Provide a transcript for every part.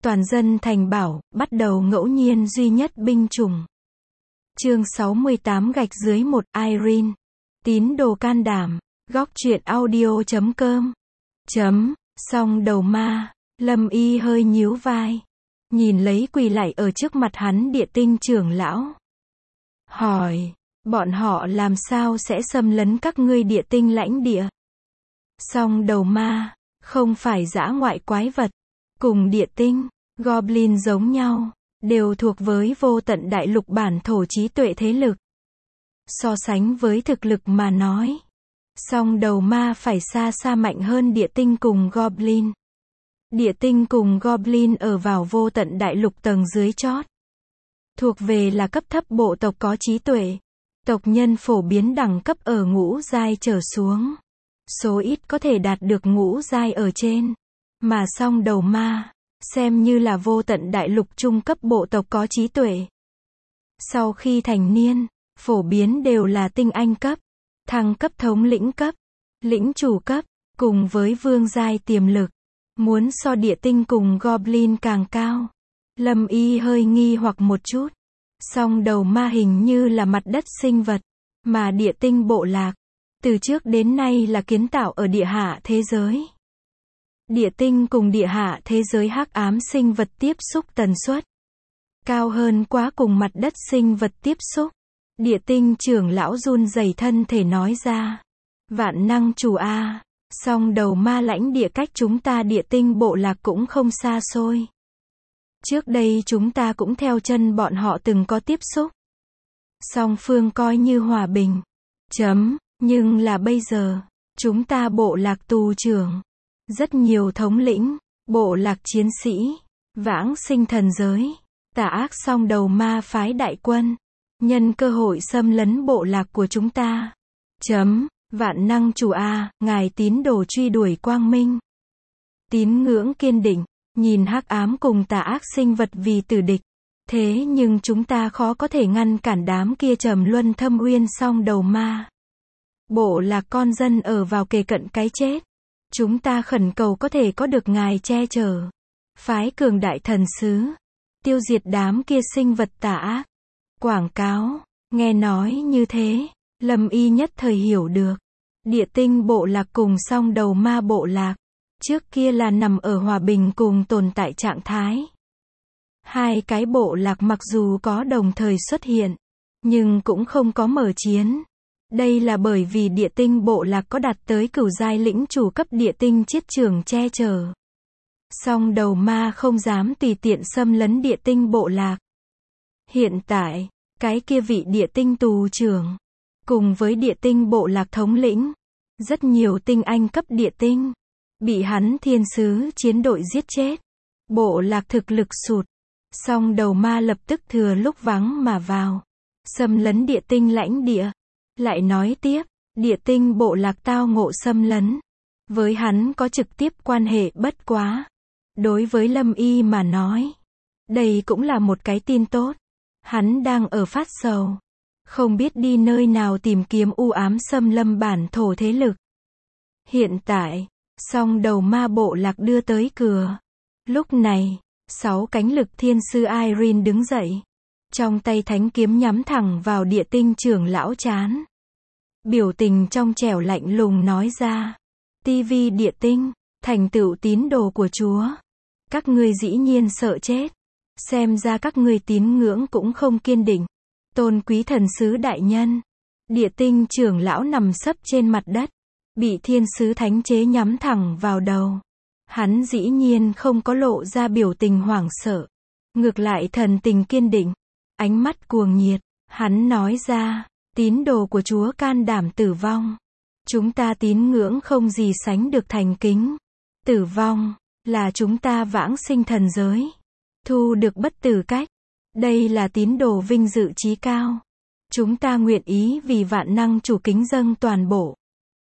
Toàn dân thành bảo, bắt đầu ngẫu nhiên duy nhất binh chủng. Chương 68 gạch dưới 1 Irene. Tín đồ can đảm. Góc truyện audio.com. Song đầu ma. Lâm Y hơi nhíu vai. Nhìn lấy quỳ lạy ở trước mặt hắn Địa Tinh trưởng lão. Hỏi, bọn họ làm sao sẽ xâm lấn các ngươi Địa Tinh lãnh địa? Song đầu ma, không phải dã ngoại quái vật. Cùng Địa Tinh, Goblin giống nhau, đều thuộc với vô tận đại lục bản thổ trí tuệ thế lực. So sánh với thực lực mà nói, song đầu ma phải xa xa mạnh hơn Địa Tinh cùng Goblin. Địa Tinh cùng Goblin ở vào vô tận đại lục tầng dưới chót. Thuộc về là cấp thấp bộ tộc có trí tuệ. Tộc nhân phổ biến đẳng cấp ở ngũ giai trở xuống. Số ít có thể đạt được ngũ giai ở trên. Mà song đầu ma, xem như là vô tận đại lục trung cấp bộ tộc có trí tuệ. Sau khi thành niên, phổ biến đều là tinh anh cấp, thăng cấp thống lĩnh cấp, lĩnh chủ cấp, cùng với vương giai tiềm lực. Muốn so Địa Tinh cùng Goblin càng cao. Lâm Y hơi nghi hoặc một chút. Song đầu ma hình như là mặt đất sinh vật, mà Địa Tinh bộ lạc, từ trước đến nay là kiến tạo ở địa hạ thế giới. Địa Tinh cùng địa hạ thế giới hắc ám sinh vật tiếp xúc tần suất cao hơn quá cùng mặt đất sinh vật tiếp xúc. Địa Tinh trưởng lão run rẩy thân thể nói ra. Vạn năng chủ a, song đầu ma lãnh địa cách chúng ta Địa Tinh bộ lạc cũng không xa xôi. Trước đây chúng ta cũng theo chân bọn họ từng có tiếp xúc. Song phương coi như hòa bình. Nhưng là bây giờ, chúng ta bộ lạc tù trưởng, rất nhiều thống lĩnh, bộ lạc chiến sĩ, vãng sinh thần giới, tà ác song đầu ma phái đại quân, nhân cơ hội xâm lấn bộ lạc của chúng ta. Vạn năng chủ a, ngài tín đồ truy đuổi quang minh. Tín ngưỡng kiên định, nhìn hắc ám cùng tà ác sinh vật vì tử địch. Thế nhưng chúng ta khó có thể ngăn cản đám kia trầm luân thâm uyên song đầu ma. Bộ lạc con dân ở vào kề cận cái chết. Chúng ta khẩn cầu có thể có được ngài che chở. Phái cường đại thần sứ. Tiêu diệt đám kia sinh vật tà ác. Quảng cáo. Nghe nói như thế, Lâm Y nhất thời hiểu được. Địa Tinh bộ lạc cùng song đầu ma bộ lạc. Trước kia là nằm ở hòa bình cùng tồn tại trạng thái. Hai cái bộ lạc mặc dù có đồng thời xuất hiện, nhưng cũng không có mở chiến. Đây là bởi vì Địa Tinh bộ lạc có đạt tới cửu giai lĩnh chủ cấp Địa Tinh chiết trưởng che chở. Song đầu ma không dám tùy tiện xâm lấn Địa Tinh bộ lạc. Hiện tại, cái kia vị Địa Tinh tù trưởng, cùng với Địa Tinh bộ lạc thống lĩnh, rất nhiều tinh anh cấp Địa Tinh, bị hắn thiên sứ chiến đội giết chết. Bộ lạc thực lực sụt. Song đầu ma lập tức thừa lúc vắng mà vào, xâm lấn Địa Tinh lãnh địa. Lại nói tiếp, Địa Tinh bộ lạc tao ngộ xâm lấn. Với hắn có trực tiếp quan hệ bất quá. Đối với Lâm Y mà nói, đây cũng là một cái tin tốt. Hắn đang ở phát sầu, không biết đi nơi nào tìm kiếm u ám xâm lâm bản thổ thế lực. Hiện tại, song đầu ma bộ lạc đưa tới cửa. Lúc này, 6 cánh lực thiên sư Irene đứng dậy. Trong tay thánh kiếm nhắm thẳng vào Địa Tinh trưởng lão trán. Biểu tình trong trẻo lạnh lùng nói ra. TV Địa Tinh, thành tựu tín đồ của Chúa. Các ngươi dĩ nhiên sợ chết. Xem ra các ngươi tín ngưỡng cũng không kiên định. Tôn quý thần sứ đại nhân. Địa Tinh trưởng lão nằm sấp trên mặt đất. Bị thiên sứ thánh chế nhắm thẳng vào đầu. Hắn dĩ nhiên không có lộ ra biểu tình hoảng sợ. Ngược lại thần tình kiên định. Ánh mắt cuồng nhiệt. Hắn nói ra, tín đồ của Chúa can đảm tử vong. Chúng ta tín ngưỡng không gì sánh được thành kính. Tử vong, là chúng ta vãng sinh thần giới. Thu được bất tử cách. Đây là tín đồ vinh dự chí cao. Chúng ta nguyện ý vì vạn năng chủ kính dâng toàn bộ.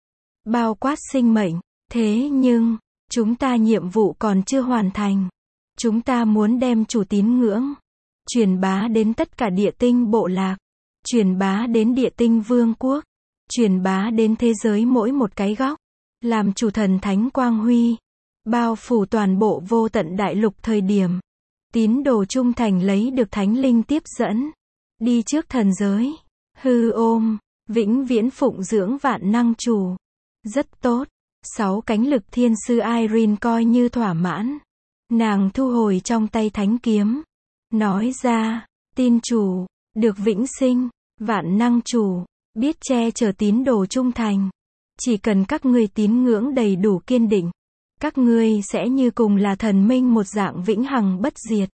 Bao quát sinh mệnh. Thế nhưng, chúng ta nhiệm vụ còn chưa hoàn thành. Chúng ta muốn đem chủ tín ngưỡng truyền bá đến tất cả Địa Tinh bộ lạc, truyền bá đến Địa Tinh vương quốc, truyền bá đến thế giới mỗi một cái góc, làm chủ thần thánh quang huy, bao phủ toàn bộ vô tận đại lục thời điểm, Tín đồ trung thành lấy được thánh linh tiếp dẫn. Đi trước thần giới. Hư ôm. Vĩnh viễn phụng dưỡng vạn năng chủ. Rất tốt. 6 cánh lực thiên sứ Irene coi như thỏa mãn. Nàng thu hồi trong tay thánh kiếm. Nói ra, tin chủ, được vĩnh sinh, vạn năng chủ, biết che chở tín đồ trung thành. Chỉ cần các ngươi tín ngưỡng đầy đủ kiên định, các ngươi sẽ như cùng là thần minh một dạng vĩnh hằng bất diệt.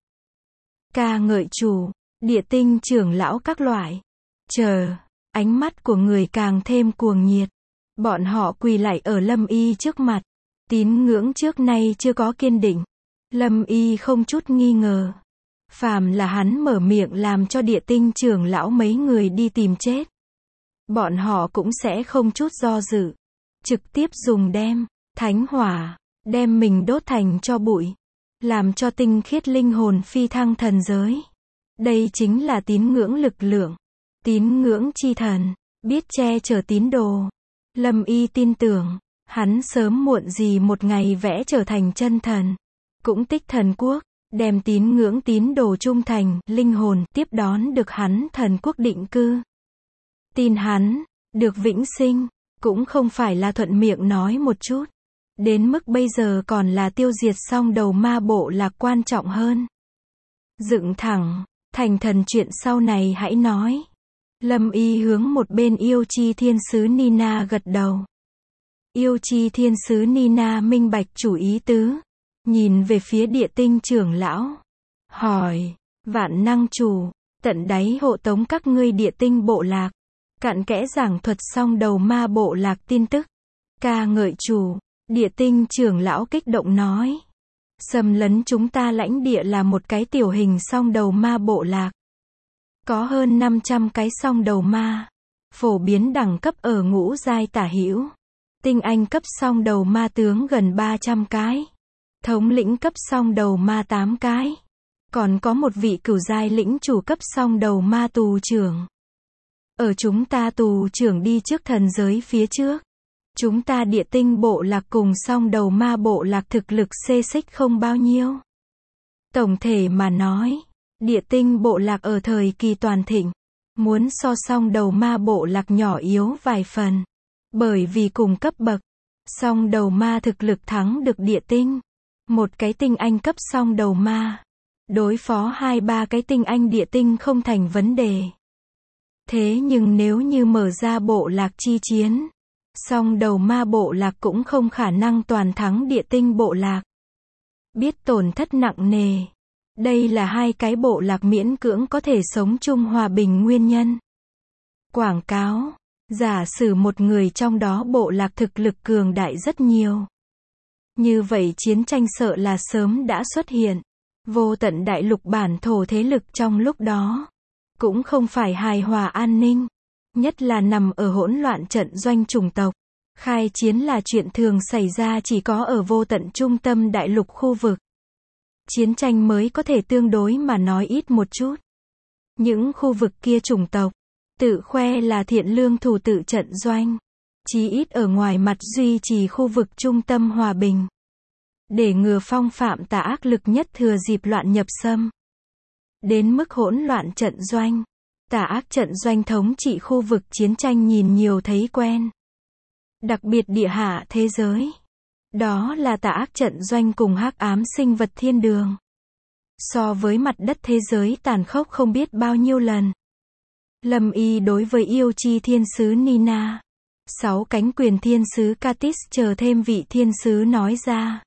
Ca ngợi chủ, địa tinh trưởng lão các loại. Chờ, ánh mắt của người càng thêm cuồng nhiệt. Bọn họ quỳ lạy ở Lâm Y trước mặt. Tín ngưỡng trước nay chưa có kiên định. Lâm Y không chút nghi ngờ. Phàm là hắn mở miệng làm cho địa tinh trưởng lão mấy người đi tìm chết. Bọn họ cũng sẽ không chút do dự. Trực tiếp dùng thánh hỏa, đem mình đốt thành cho bụi. Làm cho tinh khiết linh hồn phi thăng thần giới. Đây chính là tín ngưỡng lực lượng. Tín ngưỡng chi thần, biết che chở tín đồ. Lâm Y tin tưởng, hắn sớm muộn gì một ngày vẽ trở thành chân thần. Cũng tích thần quốc, đem tín ngưỡng tín đồ trung thành, linh hồn, tiếp đón được hắn thần quốc định cư. Tin hắn, được vĩnh sinh, cũng không phải là thuận miệng nói một chút. Đến mức bây giờ còn là tiêu diệt xong đầu ma bộ lạc quan trọng hơn. Dựng thẳng, thành thần chuyện sau này hãy nói. Lâm Y hướng một bên yêu chi thiên sứ Nina gật đầu. Yêu chi thiên sứ Nina minh bạch chủ ý tứ. Nhìn về phía địa tinh trưởng lão. Hỏi, vạn năng chủ, tận đáy hộ tống các ngươi địa tinh bộ lạc. Cặn kẽ giảng thuật xong đầu ma bộ lạc tin tức. Ca ngợi chủ, địa tinh trưởng lão kích động nói. Xâm lấn chúng ta lãnh địa là một cái tiểu hình song đầu ma bộ lạc. Có hơn 500 cái song đầu ma. Phổ biến đẳng cấp ở ngũ giai tả hữu. Tinh anh cấp song đầu ma tướng gần 300 cái. Thống lĩnh cấp song đầu ma 8 cái. Còn có một vị cửu giai lĩnh chủ cấp song đầu ma tù trưởng. Ở chúng ta tù trưởng đi trước thần giới phía trước. Chúng ta địa tinh bộ lạc cùng song đầu ma bộ lạc thực lực xê xích không bao nhiêu. Tổng thể mà nói, địa tinh bộ lạc ở thời kỳ toàn thịnh, muốn so song đầu ma bộ lạc nhỏ yếu vài phần. Bởi vì cùng cấp bậc, song đầu ma thực lực thắng được địa tinh. Một cái tinh anh cấp song đầu ma. Đối phó 2-3 cái tinh anh địa tinh không thành vấn đề. Thế nhưng nếu như mở ra bộ lạc chi chiến, song đầu ma bộ lạc cũng không khả năng toàn thắng địa tinh bộ lạc. Biết tổn thất nặng nề. Đây là hai cái bộ lạc miễn cưỡng có thể sống chung hòa bình nguyên nhân. Quảng cáo. Giả sử một người trong đó bộ lạc thực lực cường đại rất nhiều. Như vậy chiến tranh sợ là sớm đã xuất hiện. Vô tận đại lục bản thổ thế lực trong lúc đó. Cũng không phải hài hòa an ninh. Nhất là nằm ở hỗn loạn trận doanh chủng tộc. Khai chiến là chuyện thường xảy ra chỉ có ở vô tận trung tâm đại lục khu vực. Chiến tranh mới có thể tương đối mà nói ít một chút. Những khu vực kia chủng tộc, tự khoe là thiện lương thủ tự trận doanh. Chí ít ở ngoài mặt duy trì khu vực trung tâm hòa bình. Để ngừa phong phạm tà ác lực nhất thừa dịp loạn nhập xâm. Đến mức hỗn loạn trận doanh. Tà ác trận doanh thống trị khu vực chiến tranh nhìn nhiều thấy quen. Đặc biệt địa hạ thế giới. Đó là tà ác trận doanh cùng hắc ám sinh vật thiên đường. So với mặt đất thế giới tàn khốc không biết bao nhiêu lần. Lâm Y đối với yêu chi thiên sứ Nina. 6 cánh quyền thiên sứ Katis chờ thêm vị thiên sứ nói ra.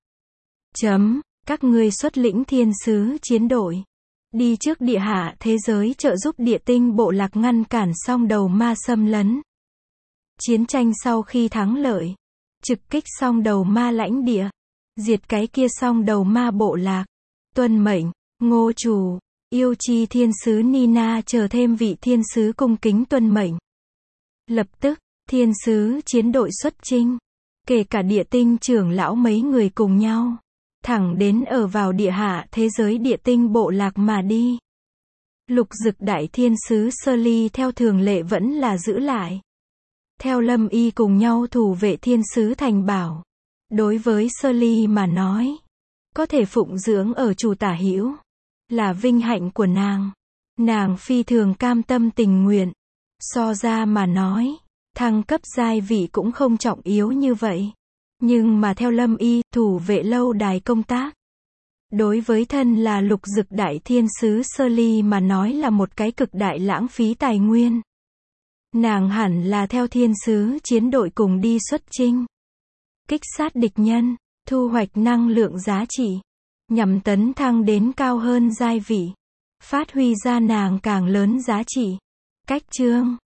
Các ngươi xuất lĩnh thiên sứ chiến đội. Đi trước địa hạ thế giới trợ giúp địa tinh bộ lạc ngăn cản song đầu ma xâm lấn. Chiến tranh sau khi thắng lợi. Trực kích song đầu ma lãnh địa. Diệt cái kia song đầu ma bộ lạc. Tuân mệnh, Ngô chủ, yêu chi thiên sứ Nina chờ thêm vị thiên sứ cung kính tuân mệnh. Lập tức, thiên sứ chiến đội xuất chinh. Kể cả địa tinh trưởng lão mấy người cùng nhau. Thẳng đến ở vào địa hạ thế giới địa tinh bộ lạc mà đi. Lục dực đại thiên sứ Sơ Ly theo thường lệ vẫn là giữ lại. Theo Lâm Y cùng nhau thủ vệ thiên sứ thành bảo. Đối với Sơ Ly mà nói, có thể phụng dưỡng ở chủ tả hữu, là vinh hạnh của nàng. Nàng phi thường cam tâm tình nguyện. So ra mà nói, thăng cấp giai vị cũng không trọng yếu như vậy. Nhưng mà theo Lâm Y, thủ vệ lâu đài công tác, đối với thân là Lục Dực đại thiên sứ Sơ Ly mà nói là một cái cực đại lãng phí tài nguyên. Nàng hẳn là theo thiên sứ chiến đội cùng đi xuất chinh, kích sát địch nhân, thu hoạch năng lượng giá trị, nhằm tấn thăng đến cao hơn giai vị, phát huy ra nàng càng lớn giá trị. Cách chương